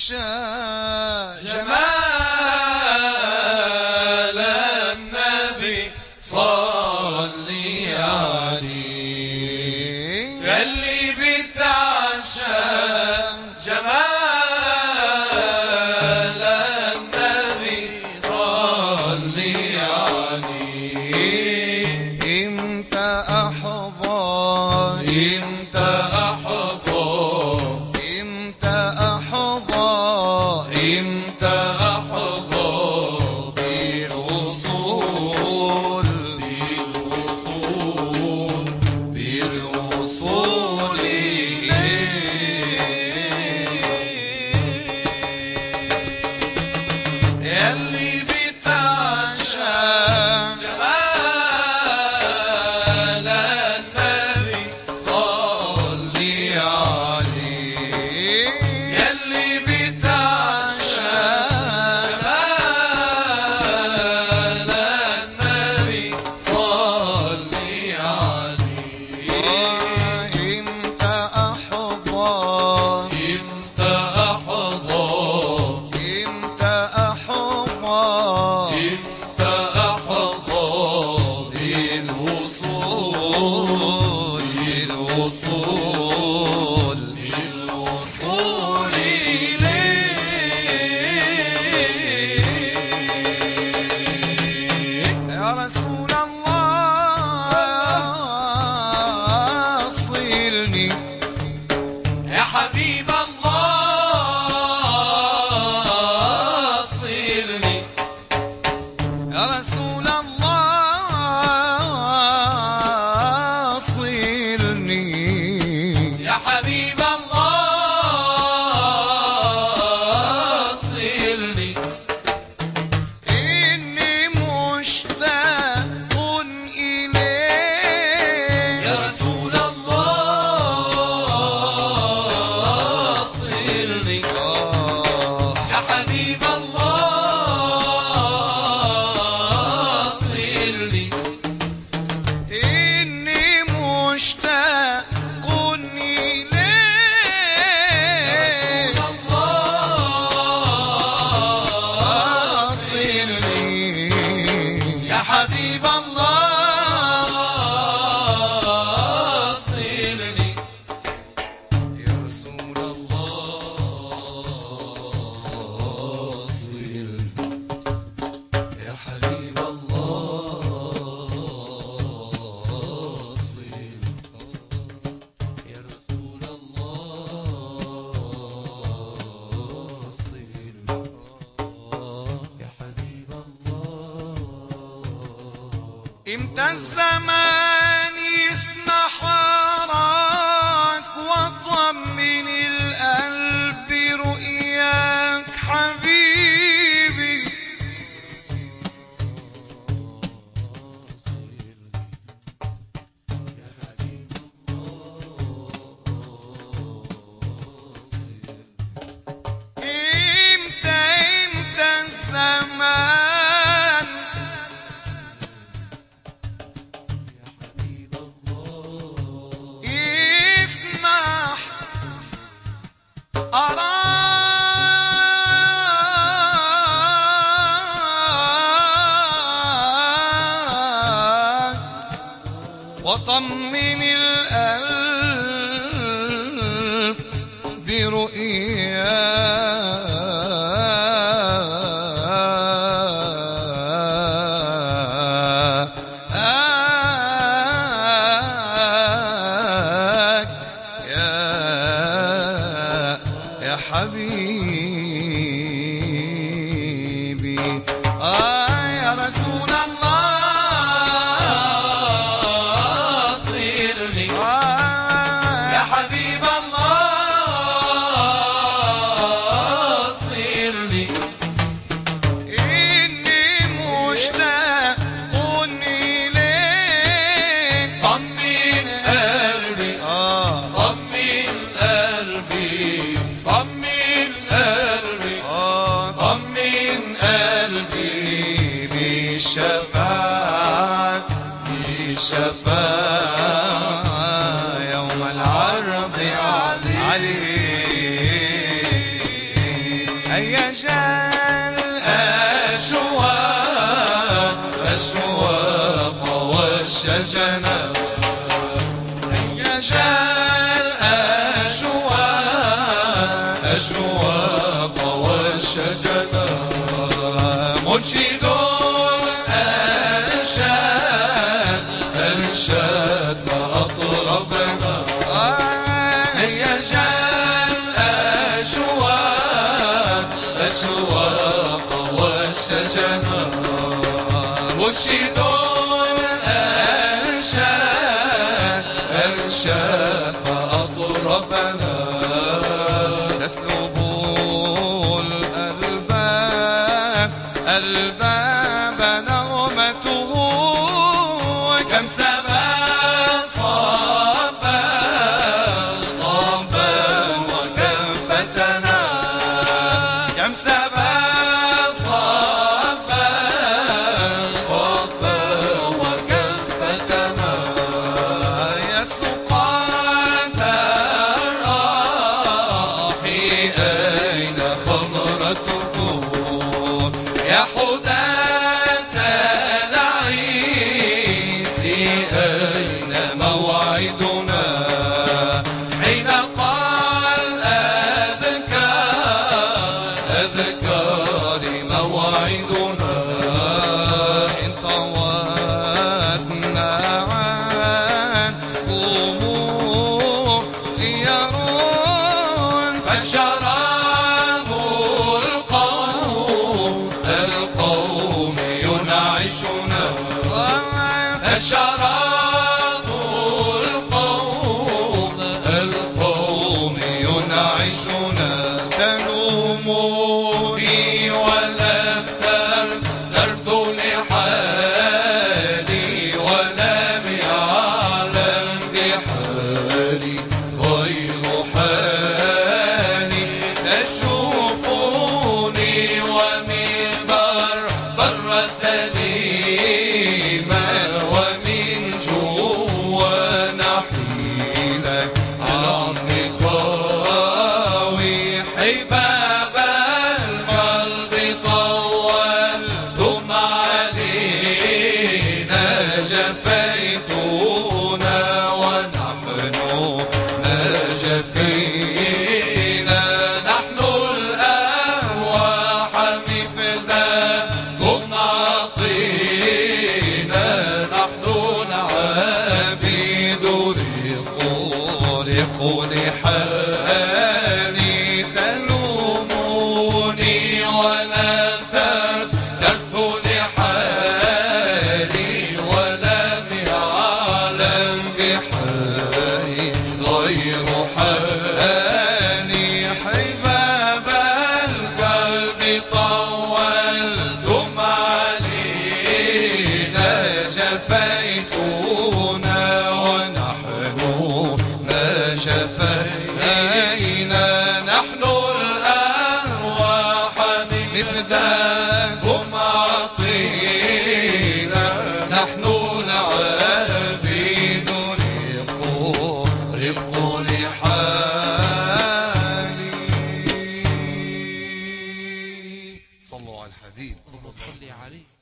جمال النبي صلي عليه يلي بتعشى جمال النبي صلي عليه. امتى احظى امتى احظى امتى احظى امتى احظى بالوصول بالوصول بالوصول يلي بتعشى جمال النبي صلي عليه يلي بتعشى جمال النبي صلي عليه. امتى احظى امتى احظى امتى احظى امتى احظى بالوصول بالوصول بالوصول إليه. يا رسول الله صلني يا حبيب الله صلني يا رسول الله صلني يا حبيب الله صلني إني مشتاق إليك يا رسول الله صلني يا حبيب الله صلني إني مشتاق إليك الله صلني يا حبيب الله صلني يا رسول الله صلني يا حبيب الله صلني يا رسول الله صلني يا حبيب الله. امتى الزمان يسمح راك وطمن القلب رؤياك حبيبي امتى الزمان يسمح أراك وطمن القلب برؤياك يا حبيبي يا رسول الله صلني يا حبيب الله صلني إني مشتاق إليك طمن قلبي طمن قلبي طمن قلبي طمن قلبي هيا جال أشواق والشجنة هيا جال أشواق والشجنة منشد أنشاد فأطربنا هيا جال أشواق والشجنة منشد أنشاد فأطربنا تسلب الألباب نغمته كم سبا صبا وكم فتنا كم سبا صبا وكم فتنا يسقط الراحي أين خمرتكم يا حداة العيس أين موعدنا حين قال أذكار موعدنا إن طوتنا عنكم غير فالشراب القوم ينعشنا الشراب القوم ينعشنا تلوموني ولم ترث لحالي ولم يعلم بحالي غير حالي تشوفوني ومن بر سليما ومن جوا نحيلا عن خاوي حباب القلب طولتم علينا جفيتونا ونحن جفينا نحن الأرواح مفداكم عطينا نحن العبيد رق لحالي تلوموني ولم ترث لحالي ولم يعلم بحالي غير حالي حباب القلب طولتم علينا جفيتونا ونحن ما جفينا نحن الأرواح مفداكم عطينا نحن العبيد رق لحالي صلوا على الحبيب صلي عليه.